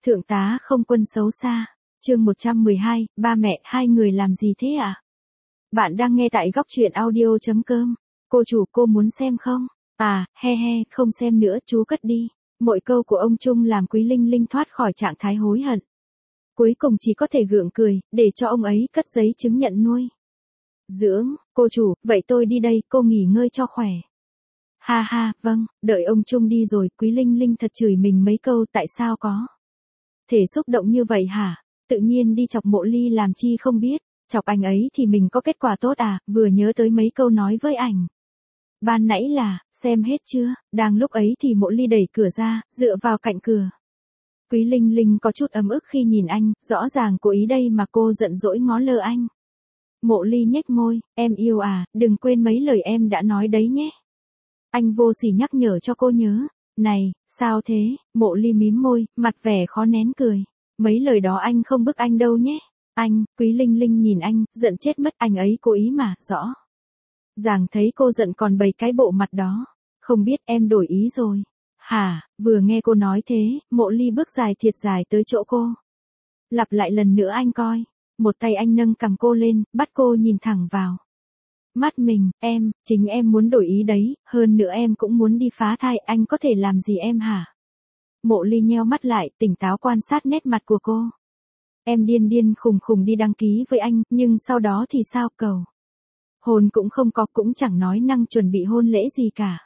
Thượng tá không quân xấu xa. Chương 112, ba mẹ hai người làm gì thế ạ? Bạn đang nghe tại góc truyện audio.com. Cô chủ, cô muốn xem không? À, he, không xem nữa, chú cất đi. Mỗi câu của ông Trung làm Quý Linh Linh thoát khỏi trạng thái hối hận. Cuối cùng chỉ có thể gượng cười, để cho ông ấy cất giấy chứng nhận nuôi dưỡng. Cô chủ, vậy tôi đi đây, cô nghỉ ngơi cho khỏe. Ha, vâng. Đợi ông Trung đi rồi, Quý Linh Linh thật chửi mình mấy câu, tại sao có thể xúc động như vậy hả? Tự nhiên đi chọc Mộ Ly làm chi không biết, chọc anh ấy thì mình có kết quả tốt à? Vừa nhớ tới mấy câu nói với ảnh ban nãy là, xem hết chưa? Đang lúc ấy thì Mộ Ly đẩy cửa ra, dựa vào cạnh cửa. Quý Linh Linh có chút ấm ức khi nhìn anh, rõ ràng cố ý đây mà cô giận dỗi ngó lơ anh. Mộ Ly nhếch môi, em yêu à, đừng quên mấy lời em đã nói đấy nhé. Anh vô sỉ nhắc nhở cho cô nhớ. Này, sao thế? Mộ Ly mím môi, mặt vẻ khó nén cười. Mấy lời đó anh không bức anh đâu nhé. Anh, Quý Linh Linh nhìn anh, giận chết mất, anh ấy cố ý mà, rõ ràng thấy cô giận còn bày cái bộ mặt đó. Không biết em đổi ý rồi. Hả, vừa nghe cô nói thế, Mộ Ly bước dài thiệt dài tới chỗ cô. Lặp lại lần nữa anh coi. Một tay anh nâng cằm cô lên, bắt cô nhìn thẳng vào mắt mình. Chính em muốn đổi ý đấy, hơn nữa em cũng muốn đi phá thai, anh có thể làm gì em hả? Mộ Ly nheo mắt lại, tỉnh táo quan sát nét mặt của cô. Em điên khùng đi đăng ký với anh, nhưng sau đó thì sao? Cầu hôn cũng không có, cũng chẳng nói năng chuẩn bị hôn lễ gì cả.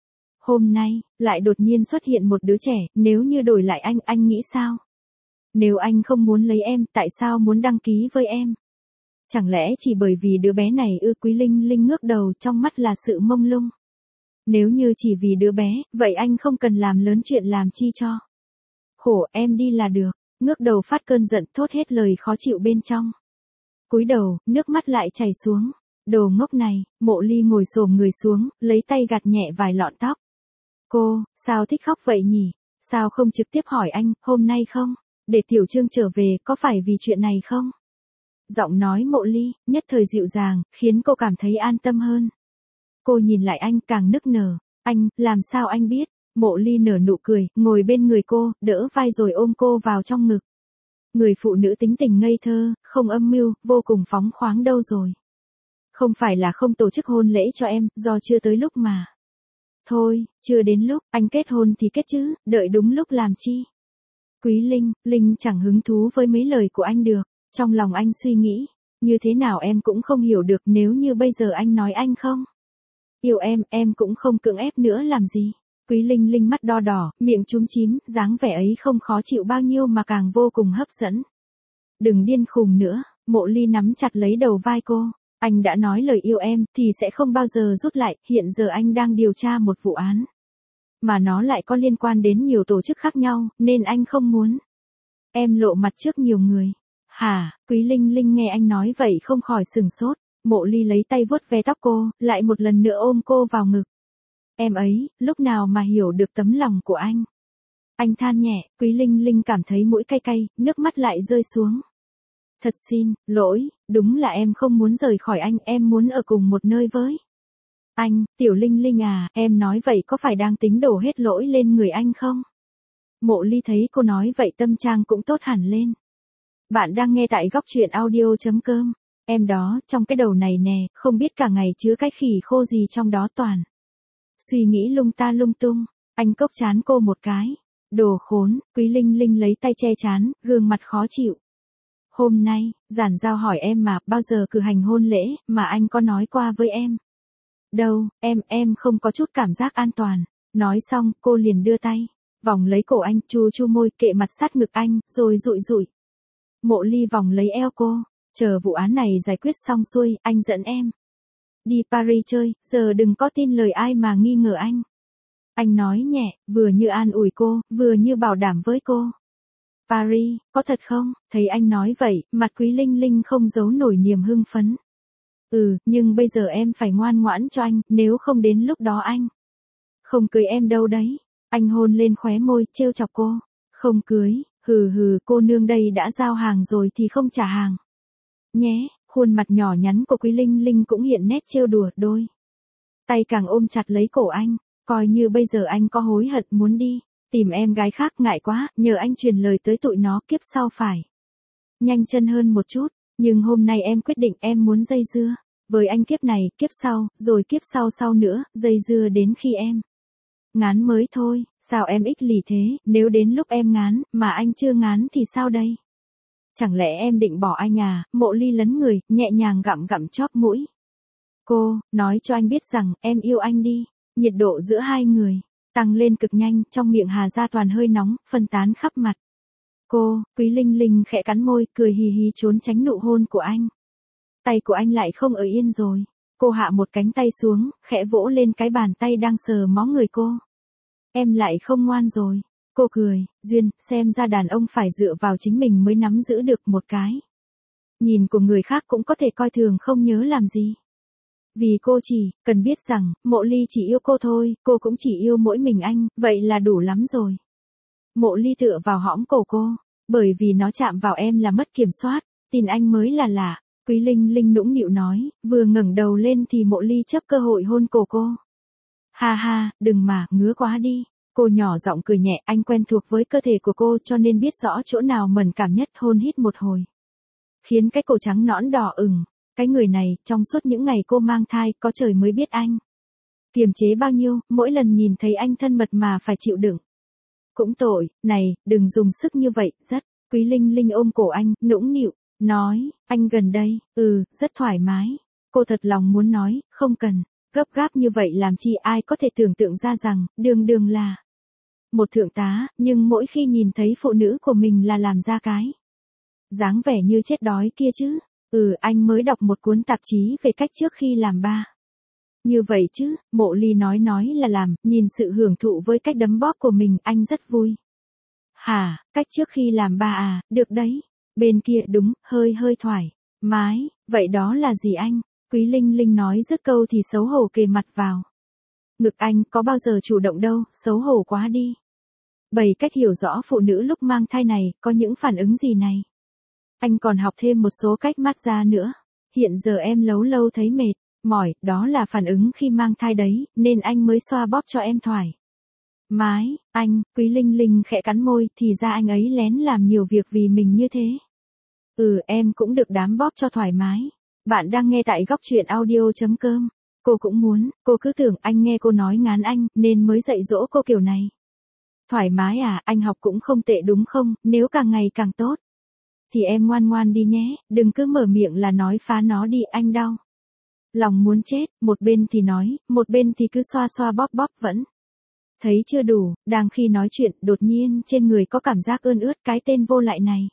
Hôm nay, lại đột nhiên xuất hiện một đứa trẻ, nếu như đổi lại anh nghĩ sao? Nếu anh không muốn lấy em, tại sao muốn đăng ký với em? Chẳng lẽ chỉ bởi vì đứa bé này ư? Quý Linh Linh ngước đầu, trong mắt là sự mông lung. Nếu như chỉ vì đứa bé, vậy anh không cần làm lớn chuyện làm chi cho. Khổ, em đi là được. Ngước đầu phát cơn giận, thốt hết lời khó chịu bên trong. Cúi đầu, nước mắt lại chảy xuống. Đồ ngốc này. Mộ Ly ngồi xổm người xuống, lấy tay gạt nhẹ vài lọn tóc. Cô, sao thích khóc vậy nhỉ? Sao không trực tiếp hỏi anh, hôm nay không? Để Tiểu Trương trở về, có phải vì chuyện này không? Giọng nói Mộ Ly, nhất thời dịu dàng, khiến cô cảm thấy an tâm hơn. Cô nhìn lại anh, càng nức nở. Anh, làm sao anh biết? Mộ Ly nở nụ cười, ngồi bên người cô, đỡ vai rồi ôm cô vào trong ngực. Người phụ nữ tính tình ngây thơ, không âm mưu, vô cùng phóng khoáng đâu rồi. Không phải là không tổ chức hôn lễ cho em, do chưa tới lúc mà. Thôi, chưa đến lúc, anh kết hôn thì kết chứ, đợi đúng lúc làm chi? Quý Linh chẳng hứng thú với mấy lời của anh được. Trong lòng anh suy nghĩ, như thế nào em cũng không hiểu được, nếu như bây giờ anh nói anh không yêu em cũng không cưỡng ép nữa làm gì. Quý Linh Linh mắt đo đỏ, miệng chúm chím, dáng vẻ ấy không khó chịu bao nhiêu mà càng vô cùng hấp dẫn. Đừng điên khùng nữa. Mộ Ly nắm chặt lấy đầu vai cô. Anh đã nói lời yêu em, thì sẽ không bao giờ rút lại, hiện giờ anh đang điều tra một vụ án. Mà nó lại có liên quan đến nhiều tổ chức khác nhau, nên anh không muốn em lộ mặt trước nhiều người. Hả? Quý Linh Linh nghe anh nói vậy không khỏi sửng sốt. Mộ Ly lấy tay vuốt ve tóc cô, lại một lần nữa ôm cô vào ngực. Em ấy, lúc nào mà hiểu được tấm lòng của anh? Anh than nhẹ. Quý Linh Linh cảm thấy mũi cay cay, nước mắt lại rơi xuống. Thật xin lỗi, đúng là em không muốn rời khỏi anh, em muốn ở cùng một nơi với anh. Tiểu Linh Linh à, em nói vậy có phải đang tính đổ hết lỗi lên người anh không? Mộ Ly thấy cô nói vậy tâm trạng cũng tốt hẳn lên. Bạn đang nghe tại góc truyện audio.com. Em đó, trong cái đầu này nè, không biết cả ngày chứa cái khỉ khô gì trong đó toàn. Suy nghĩ lung ta lung tung. Anh cốc chán cô một cái. Đồ khốn. Quý Linh Linh lấy tay che chán, gương mặt khó chịu. Hôm nay, giản giao hỏi em mà, bao giờ cử hành hôn lễ, mà anh có nói qua với em? Đâu, em không có chút cảm giác an toàn. Nói xong, cô liền đưa tay vòng lấy cổ anh, chu môi, kệ mặt sát ngực anh, rồi dụi. Mộ Ly vòng lấy eo cô. Chờ vụ án này giải quyết xong xuôi, anh dẫn em đi Paris chơi, giờ đừng có tin lời ai mà nghi ngờ anh. Anh nói nhẹ, vừa như an ủi cô, vừa như bảo đảm với cô. Paris, có thật không? Thấy anh nói vậy, mặt Quý Linh Linh không giấu nổi niềm hưng phấn. Nhưng bây giờ em phải ngoan ngoãn cho anh, nếu không đến lúc đó anh không cưới em đâu đấy. Anh hôn lên khóe môi, trêu chọc cô. Không cưới, cô nương đây đã giao hàng rồi thì không trả hàng nhé. Khuôn mặt nhỏ nhắn của Quý Linh Linh cũng hiện nét trêu đùa, đôi tay càng ôm chặt lấy cổ anh. Coi như bây giờ anh có hối hận muốn đi Tìm em gái khác ngại quá, nhờ anh truyền lời tới tụi nó kiếp sau phải. Nhanh chân hơn một chút, nhưng hôm nay em quyết định em muốn dây dưa. Với anh kiếp này, kiếp sau, rồi kiếp sau sau nữa, dây dưa đến khi em ngán mới thôi, sao em ích kỷ thế, nếu đến lúc em ngán, mà anh chưa ngán thì sao đây? Chẳng lẽ em định bỏ anh à? Mộ Ly lấn người, nhẹ nhàng gặm gặm chóp mũi. Cô, nói cho anh biết rằng, em yêu anh đi. Nhiệt độ giữa hai người tăng lên cực nhanh, trong miệng Hà Gia Toàn hơi nóng, phân tán khắp mặt. Cô, Quý Linh Linh khẽ cắn môi, cười hì hì trốn tránh nụ hôn của anh. Tay của anh lại không ở yên rồi. Cô hạ một cánh tay xuống, khẽ vỗ lên cái bàn tay đang sờ mó người cô. Em lại không ngoan rồi. Cô cười, Duyên, xem ra đàn ông phải dựa vào chính mình mới nắm giữ được một cái. Nhìn của người khác cũng có thể coi thường không nhớ làm gì. Vì cô chỉ cần biết rằng, Mộ Ly chỉ yêu cô thôi, cô cũng chỉ yêu mỗi mình anh, vậy là đủ lắm rồi. Mộ Ly tựa vào hõm cổ cô, bởi vì nó chạm vào em là mất kiểm soát, tin anh mới là lạ. Quý Linh Linh nũng nịu nói, vừa ngẩng đầu lên thì Mộ Ly chấp cơ hội hôn cổ cô. Ha ha, đừng mà, ngứa quá đi. Cô nhỏ giọng cười nhẹ, anh quen thuộc với cơ thể của cô cho nên biết rõ chỗ nào mẫn cảm nhất, hôn hít một hồi. Khiến cái cổ trắng nõn đỏ ửng. Cái người này, trong suốt những ngày cô mang thai, có trời mới biết anh kiềm chế bao nhiêu, mỗi lần nhìn thấy anh thân mật mà phải chịu đựng. Cũng tội, này, đừng dùng sức như vậy, rất. Quý Linh Linh ôm cổ anh, nũng nịu, nói, anh gần đây, rất thoải mái. Cô thật lòng muốn nói, không cần, gấp gáp như vậy làm chi, ai có thể tưởng tượng ra rằng, đường đường là một thượng tá, nhưng mỗi khi nhìn thấy phụ nữ của mình là làm ra cái dáng vẻ như chết đói kia chứ. Anh mới đọc một cuốn tạp chí về cách trước khi làm ba. Như vậy chứ, Mộ Ly nói là làm, nhìn sự hưởng thụ với cách đấm bóp của mình, anh rất vui. Hả, cách trước khi làm ba à, được đấy. Bên kia đúng, hơi thoải mái, vậy đó là gì anh? Quý Linh Linh nói dứt câu thì xấu hổ kề mặt vào ngực anh, có bao giờ chủ động đâu, xấu hổ quá đi. 7 cách hiểu rõ phụ nữ lúc mang thai này, có những phản ứng gì này? Anh còn học thêm một số cách massage nữa. Hiện giờ em lâu thấy mệt, mỏi, đó là phản ứng khi mang thai đấy, nên anh mới xoa bóp cho em thoải mái. Anh, Quý Linh Linh khẽ cắn môi, thì ra anh ấy lén làm nhiều việc vì mình như thế. Em cũng được đám bóp cho thoải mái. Bạn đang nghe tại góc truyện audio.com. Cô cũng muốn, cô cứ tưởng anh nghe cô nói ngán anh, nên mới dạy dỗ cô kiểu này. Thoải mái à, anh học cũng không tệ đúng không, nếu càng ngày càng tốt. Thì em ngoan ngoan đi nhé, đừng cứ mở miệng là nói phá nó đi, anh đau lòng muốn chết, một bên thì nói, một bên thì cứ xoa xoa bóp bóp vẫn thấy chưa đủ, đang khi nói chuyện, đột nhiên trên người có cảm giác ươn ướt, cái tên vô lại này.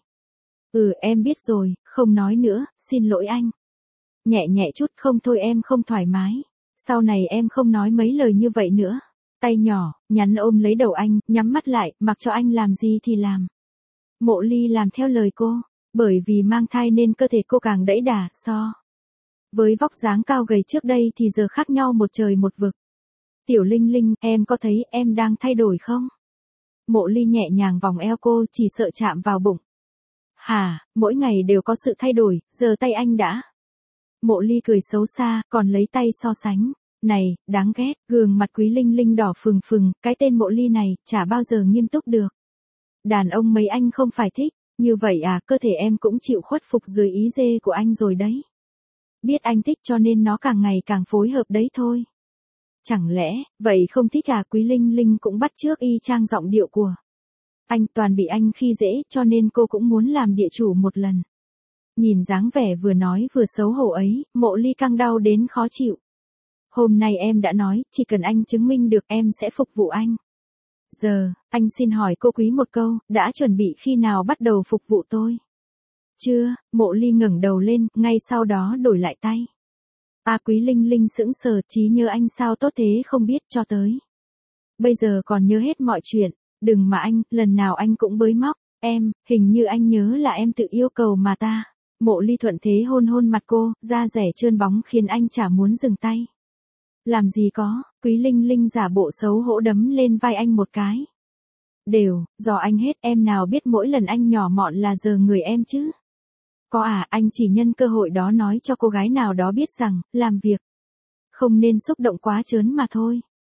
Em biết rồi, không nói nữa, xin lỗi anh. Nhẹ nhẹ chút, không thôi em không thoải mái. Sau này em không nói mấy lời như vậy nữa. Tay nhỏ, nhắn ôm lấy đầu anh, nhắm mắt lại, mặc cho anh làm gì thì làm. Mộ Ly làm theo lời cô, bởi vì mang thai nên cơ thể cô càng đẫy đà, so với vóc dáng cao gầy trước đây thì giờ khác nhau một trời một vực. Tiểu Linh Linh, em có thấy em đang thay đổi không? Mộ Ly nhẹ nhàng vòng eo cô, chỉ sợ chạm vào bụng. Hả, mỗi ngày đều có sự thay đổi, giờ tay anh đã. Mộ Ly cười xấu xa, còn lấy tay so sánh. Này, đáng ghét, gương mặt Quý Linh Linh đỏ phừng phừng, cái tên Mộ Ly này, chả bao giờ nghiêm túc được. Đàn ông mấy anh không phải thích, như vậy à, cơ thể em cũng chịu khuất phục dưới ý dê của anh rồi đấy. Biết anh thích cho nên nó càng ngày càng phối hợp đấy thôi. Chẳng lẽ, vậy không thích à? Quý Linh Linh cũng bắt chước y chang giọng điệu của anh, toàn bị anh khi dễ cho nên cô cũng muốn làm địa chủ một lần. Nhìn dáng vẻ vừa nói vừa xấu hổ ấy, Mộ Ly căng đau đến khó chịu. Hôm nay em đã nói, chỉ cần anh chứng minh được em sẽ phục vụ anh. Giờ, anh xin hỏi cô Quý một câu, đã chuẩn bị khi nào bắt đầu phục vụ tôi? Chưa, Mộ Ly ngẩng đầu lên, ngay sau đó đổi lại tay. Quý Linh Linh sững sờ, trí nhớ anh sao tốt thế không biết cho tới. Bây giờ còn nhớ hết mọi chuyện, đừng mà anh, lần nào anh cũng bới móc, em, hình như anh nhớ là em tự yêu cầu mà ta. Mộ Ly thuận thế hôn hôn mặt cô, da rẻ trơn bóng khiến anh chả muốn dừng tay. Làm gì có, Quý Linh Linh giả bộ xấu hổ đấm lên vai anh một cái. Đều, do anh hết, em nào biết mỗi lần anh nhỏ mọn là giờ người em chứ. Có à, anh chỉ nhân cơ hội đó nói cho cô gái nào đó biết rằng, làm việc không nên xúc động quá trớn mà thôi.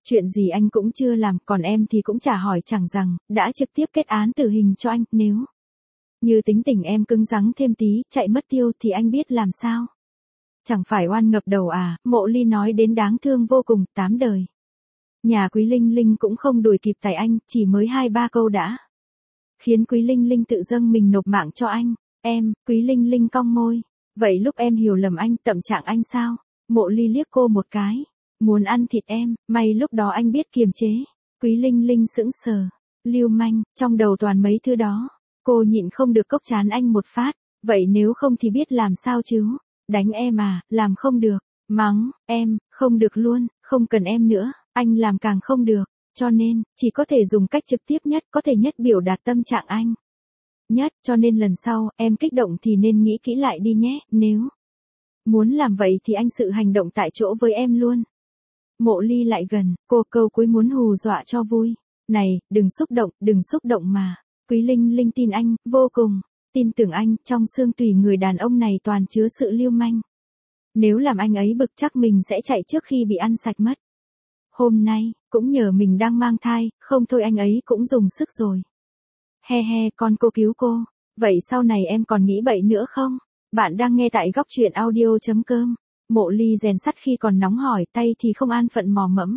Chuyện gì anh cũng chưa làm, còn em thì cũng chả hỏi chẳng rằng, đã trực tiếp kết án tử hình cho anh, nếu như tính tình em cứng rắn thêm tí, chạy mất tiêu thì anh biết làm sao. Chẳng phải oan ngập đầu à, Mộ Ly nói đến đáng thương vô cùng, 8 đời. Nhà Quý Linh Linh cũng không đuổi kịp tài anh, chỉ mới 2-3 câu đã khiến Quý Linh Linh tự dâng mình nộp mạng cho anh. Em, Quý Linh Linh cong môi. Vậy lúc em hiểu lầm anh, tâm trạng anh sao? Mộ Ly liếc cô một cái. Muốn ăn thịt em, may lúc đó anh biết kiềm chế. Quý Linh Linh sững sờ. Lưu manh, trong đầu toàn mấy thứ đó. Cô nhịn không được cốc chán anh một phát. Vậy nếu không thì biết làm sao chứ? Đánh em à, làm không được. Mắng, em, không được luôn, không cần em nữa, anh làm càng không được. Cho nên, chỉ có thể dùng cách trực tiếp nhất, có thể nhất biểu đạt tâm trạng anh. Nhất, cho nên lần sau, em kích động thì nên nghĩ kỹ lại đi nhé, nếu muốn làm vậy thì anh sự hành động tại chỗ với em luôn. Mộ Ly lại gần, cô câu cuối muốn hù dọa cho vui. Này, đừng xúc động mà. Quý Linh Linh tin anh, vô cùng. Tin tưởng anh, trong xương tủy người đàn ông này toàn chứa sự lưu manh. Nếu làm anh ấy bực chắc mình sẽ chạy trước khi bị ăn sạch mất. Hôm nay, cũng nhờ mình đang mang thai, không thôi anh ấy cũng dùng sức rồi. He he, con cô cứu cô. Vậy sau này em còn nghĩ bậy nữa không? Bạn đang nghe tại góc truyện audio.com. Mộ Ly rèn sắt khi còn nóng hỏi, tay thì không an phận mò mẫm.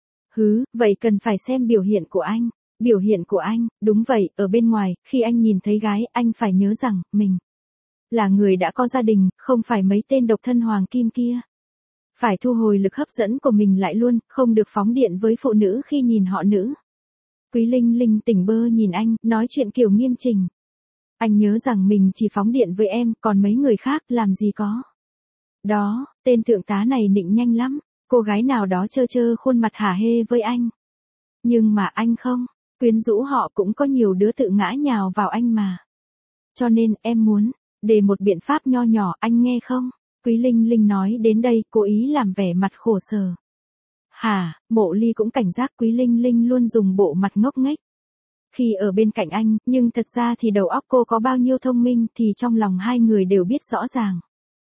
Vậy cần phải xem biểu hiện của anh. Biểu hiện của anh, đúng vậy, ở bên ngoài, khi anh nhìn thấy gái, anh phải nhớ rằng, mình là người đã có gia đình, không phải mấy tên độc thân hoàng kim kia. Phải thu hồi lực hấp dẫn của mình lại luôn, không được phóng điện với phụ nữ khi nhìn họ nữ. Quý Linh Linh tỉnh bơ nhìn anh, nói chuyện kiểu nghiêm chỉnh. Anh nhớ rằng mình chỉ phóng điện với em, còn mấy người khác làm gì có. Đó, tên thượng tá này nịnh nhanh lắm, cô gái nào đó trơ khuôn mặt hả hê với anh. Nhưng mà anh không, quyến rũ họ cũng có nhiều đứa tự ngã nhào vào anh mà. Cho nên, em muốn đề một biện pháp nho nhỏ, anh nghe không? Quý Linh Linh nói đến đây, cố ý làm vẻ mặt khổ sở. Hả, Mộ Ly cũng cảnh giác Quý Linh Linh luôn dùng bộ mặt ngốc nghếch khi ở bên cạnh anh, nhưng thật ra thì đầu óc cô có bao nhiêu thông minh thì trong lòng hai người đều biết rõ ràng.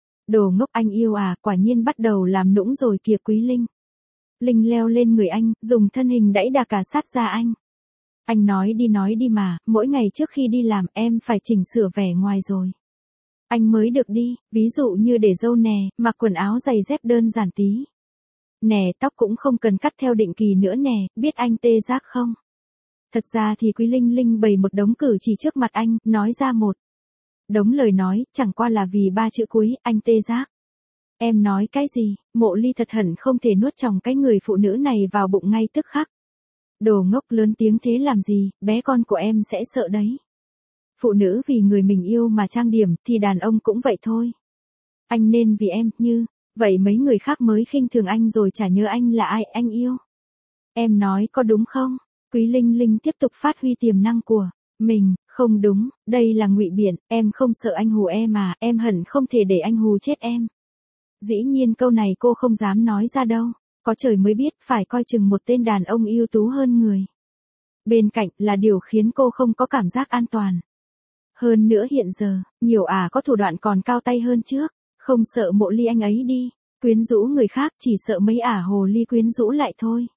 Đồ ngốc anh yêu à, quả nhiên bắt đầu làm nũng rồi kìa Quý Linh. Linh leo lên người anh, dùng thân hình đẩy đà cả sát ra anh. Anh nói đi mà, mỗi ngày trước khi đi làm em phải chỉnh sửa vẻ ngoài rồi. Anh mới được đi, ví dụ như để râu nè, mặc quần áo giày dép đơn giản tí. Nè, tóc cũng không cần cắt theo định kỳ nữa nè, biết anh tê giác không? Thật ra thì Quý Linh Linh bày một đống cử chỉ trước mặt anh, nói ra một đống lời nói, chẳng qua là vì 3 chữ cuối, anh tê giác. Em nói cái gì? Mộ Ly thật hận không thể nuốt chồng cái người phụ nữ này vào bụng ngay tức khắc. Đồ ngốc, lớn tiếng thế làm gì, bé con của em sẽ sợ đấy. Phụ nữ vì người mình yêu mà trang điểm, thì đàn ông cũng vậy thôi. Anh nên vì em, như vậy mấy người khác mới khinh thường anh rồi chả nhớ anh là ai anh yêu. Em nói có đúng không? Quý Linh Linh tiếp tục phát huy tiềm năng của mình, không đúng, đây là ngụy biện, em không sợ anh hù em à, em hận không thể để anh hù chết em. Dĩ nhiên câu này cô không dám nói ra đâu, có trời mới biết, phải coi chừng một tên đàn ông ưu tú hơn người bên cạnh là điều khiến cô không có cảm giác an toàn. Hơn nữa hiện giờ, nhiều có thủ đoạn còn cao tay hơn trước, không sợ Mộ Ly anh ấy đi, quyến rũ người khác, chỉ sợ mấy hồ ly quyến rũ lại thôi.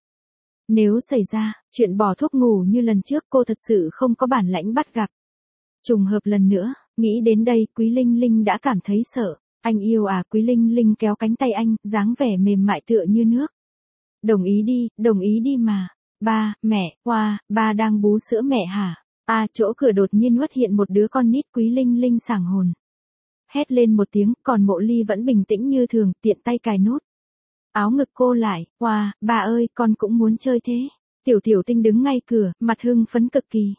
Nếu xảy ra chuyện bỏ thuốc ngủ như lần trước, cô thật sự không có bản lãnh bắt gặp. Trùng hợp lần nữa, nghĩ đến đây, Quý Linh Linh đã cảm thấy sợ. Anh yêu à? Quý Linh Linh kéo cánh tay anh, dáng vẻ mềm mại tựa như nước. Đồng ý đi mà. Ba, mẹ, ba đang bú sữa mẹ hả? Chỗ cửa đột nhiên xuất hiện một đứa con nít. Quý Linh Linh sảng hồn. Hét lên một tiếng, còn Mộ Ly vẫn bình tĩnh như thường, tiện tay cài nút áo ngực cô lại. Bà ơi, con cũng muốn chơi thế. Tiểu Tinh đứng ngay cửa, mặt hưng phấn cực kỳ.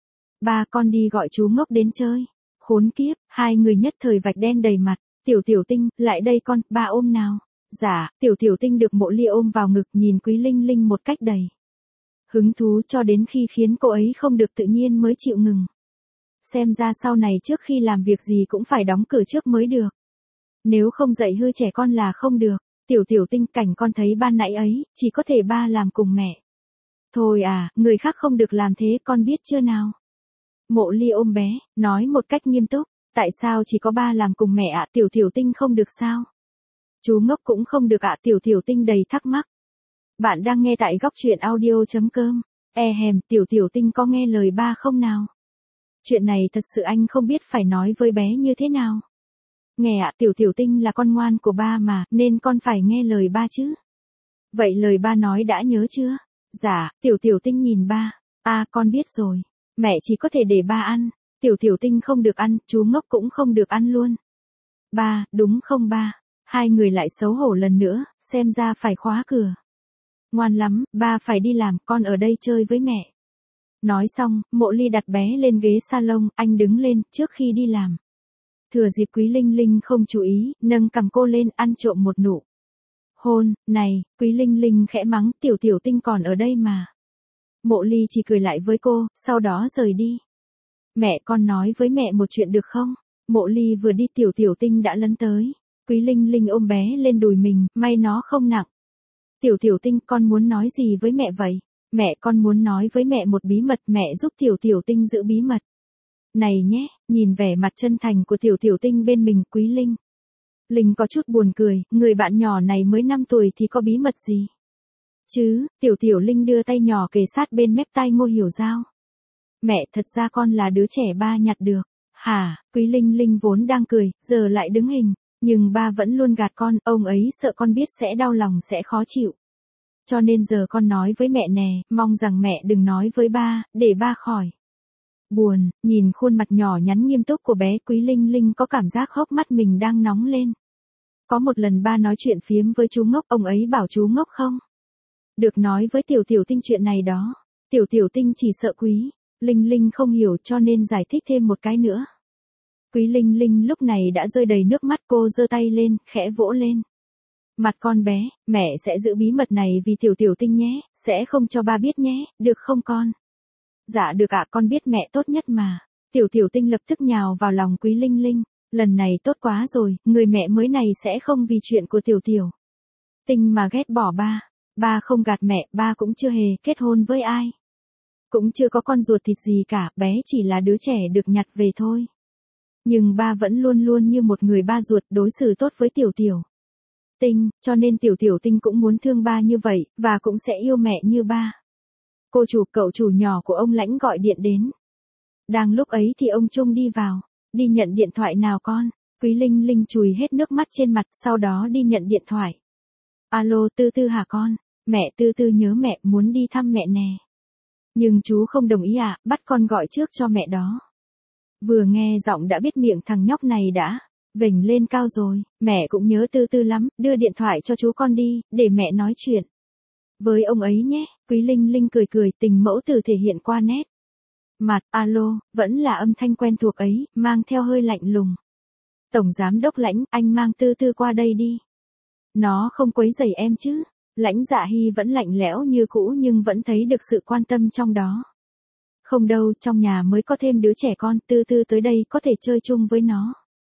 Ba, con đi gọi chú ngốc đến chơi. Khốn kiếp, hai người nhất thời vạch đen đầy mặt. Tiểu Tinh, lại đây con, ba ôm nào. Dạ, Tiểu Tinh được Mộ Ly ôm vào ngực, nhìn Quý Linh Linh một cách đầy hứng thú, cho đến khi khiến cô ấy không được tự nhiên mới chịu ngừng. Xem ra sau này trước khi làm việc gì cũng phải đóng cửa trước mới được. Nếu không dạy hư trẻ con là không được. Tiểu Tinh, cảnh con thấy ban nãy ấy, chỉ có thể ba làm cùng mẹ. Thôi người khác không được làm thế, con biết chưa nào? Mộ Ly ôm bé, nói một cách nghiêm túc. Tại sao chỉ có ba làm cùng mẹ ạ? Tiểu Tinh không được sao? Chú ngốc cũng không được ạ? Tiểu Tinh đầy thắc mắc. Bạn đang nghe tại góc truyện audio.com. Tiểu Tiểu Tinh có nghe lời ba không nào? Chuyện này thật sự anh không biết phải nói với bé như thế nào. Nghe ạ, Tiểu Tiểu Tinh là con ngoan của ba mà, nên con phải nghe lời ba chứ. Vậy lời ba nói đã nhớ chưa? Dạ, Tiểu Tiểu Tinh nhìn ba. Con biết rồi. Mẹ chỉ có thể để ba ăn. Tiểu Tiểu Tinh không được ăn, chú Ngốc cũng không được ăn luôn. Ba, đúng không ba? Hai người lại xấu hổ lần nữa, xem ra phải khóa cửa. Ngoan lắm, ba phải đi làm, con ở đây chơi với mẹ. Nói xong, Mộ Ly đặt bé lên ghế salon, anh đứng lên, trước khi đi làm. Thừa dịp Quý Linh Linh không chú ý, nâng cầm cô lên, ăn trộm một nụ hôn. Này, Quý Linh Linh khẽ mắng, Tiểu Tiểu Tinh còn ở đây mà. Mộ Ly chỉ cười lại với cô, sau đó rời đi. Mẹ, con nói với mẹ một chuyện được không? Mộ Ly vừa đi, Tiểu Tiểu Tinh đã lấn tới. Quý Linh Linh ôm bé lên đùi mình, may nó không nặng. Tiểu Tiểu Tinh, con muốn nói gì với mẹ vậy? Mẹ, con muốn nói với mẹ một bí mật, mẹ giúp Tiểu Tiểu Tinh giữ bí mật. Này nhé, nhìn vẻ mặt chân thành của Tiểu Tiểu Tinh bên mình, Quý Linh Linh có chút buồn cười, người bạn nhỏ này mới 5 tuổi thì có bí mật gì? Chứ, Tiểu Tiểu Linh đưa tay nhỏ kề sát bên mép tai Ngô Hiểu Giao. Mẹ, thật ra con là đứa trẻ ba nhặt được. Hả? Quý Linh Linh vốn đang cười, giờ lại đứng hình. Nhưng ba vẫn luôn gạt con, ông ấy sợ con biết sẽ đau lòng, sẽ khó chịu. Cho nên giờ con nói với mẹ nè, mong rằng mẹ đừng nói với ba, để ba khỏi buồn. Nhìn khuôn mặt nhỏ nhắn nghiêm túc của bé, Quý Linh Linh có cảm giác hốc mắt mình đang nóng lên. Có một lần ba nói chuyện phiếm với chú Ngốc, ông ấy bảo chú Ngốc không được nói với Tiểu Tiểu Tinh chuyện này đó. Tiểu Tiểu Tinh chỉ sợ Quý Linh Linh không hiểu, cho nên giải thích thêm một cái nữa. Quý Linh Linh lúc này đã rơi đầy nước mắt, cô giơ tay lên, khẽ vỗ lên mặt con bé. Mẹ sẽ giữ bí mật này vì Tiểu Tiểu Tinh nhé, sẽ không cho ba biết nhé, được không con? Dạ được ạ, con biết mẹ tốt nhất mà. Tiểu Tiểu Tinh lập tức nhào vào lòng Quý Linh Linh. Lần này tốt quá rồi, người mẹ mới này sẽ không vì chuyện của Tiểu Tiểu Tinh mà ghét bỏ ba. Ba không gạt mẹ, ba cũng chưa hề kết hôn với ai. Cũng chưa có con ruột thịt gì cả, bé chỉ là đứa trẻ được nhặt về thôi. Nhưng ba vẫn luôn luôn như một người ba ruột, đối xử tốt với Tiểu Tiểu Tinh, cho nên Tiểu Tiểu Tinh cũng muốn thương ba như vậy, và cũng sẽ yêu mẹ như ba. Cô chủ, cậu chủ nhỏ của ông Lãnh gọi điện đến. Đang lúc ấy thì ông Trung đi vào. Đi nhận điện thoại nào con? Quý Linh Linh chùi hết nước mắt trên mặt, sau đó đi nhận điện thoại. Alo, Tư Tư hả con? Mẹ, Tư Tư nhớ mẹ, muốn đi thăm mẹ nè. Nhưng chú không đồng ý à, bắt con gọi trước cho mẹ đó. Vừa nghe giọng đã biết miệng thằng nhóc này đã vểnh lên cao rồi. Mẹ cũng nhớ Tư Tư lắm, đưa điện thoại cho chú con đi, để mẹ nói chuyện với ông ấy nhé. Quý Linh Linh cười cười, tình mẫu tử thể hiện qua nét mặt. Alo, vẫn là âm thanh quen thuộc ấy, mang theo hơi lạnh lùng. Tổng giám đốc Lãnh, anh mang Tư Tư qua đây đi. Nó không quấy rầy em chứ? Lãnh Dạ Hy vẫn lạnh lẽo như cũ nhưng vẫn thấy được sự quan tâm trong đó. Không đâu, trong nhà mới có thêm đứa trẻ con, Tư Tư tới đây có thể chơi chung với nó.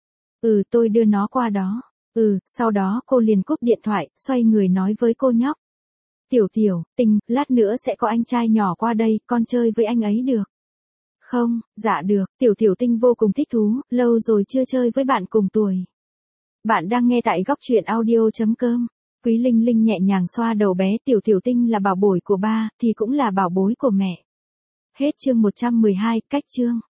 Tôi đưa nó qua đó. Sau đó cô liền cúp điện thoại, xoay người nói với cô nhóc. Tiểu Tiểu Tinh, lát nữa sẽ có anh trai nhỏ qua đây, con chơi với anh ấy được không? Dạ được. Tiểu Tiểu Tinh vô cùng thích thú, lâu rồi chưa chơi với bạn cùng tuổi. Bạn đang nghe tại góc truyện audio.com. Quý Linh Linh nhẹ nhàng xoa đầu bé. Tiểu Tiểu Tinh là bảo bối của ba, thì cũng là bảo bối của mẹ. Hết chương 112, cách chương.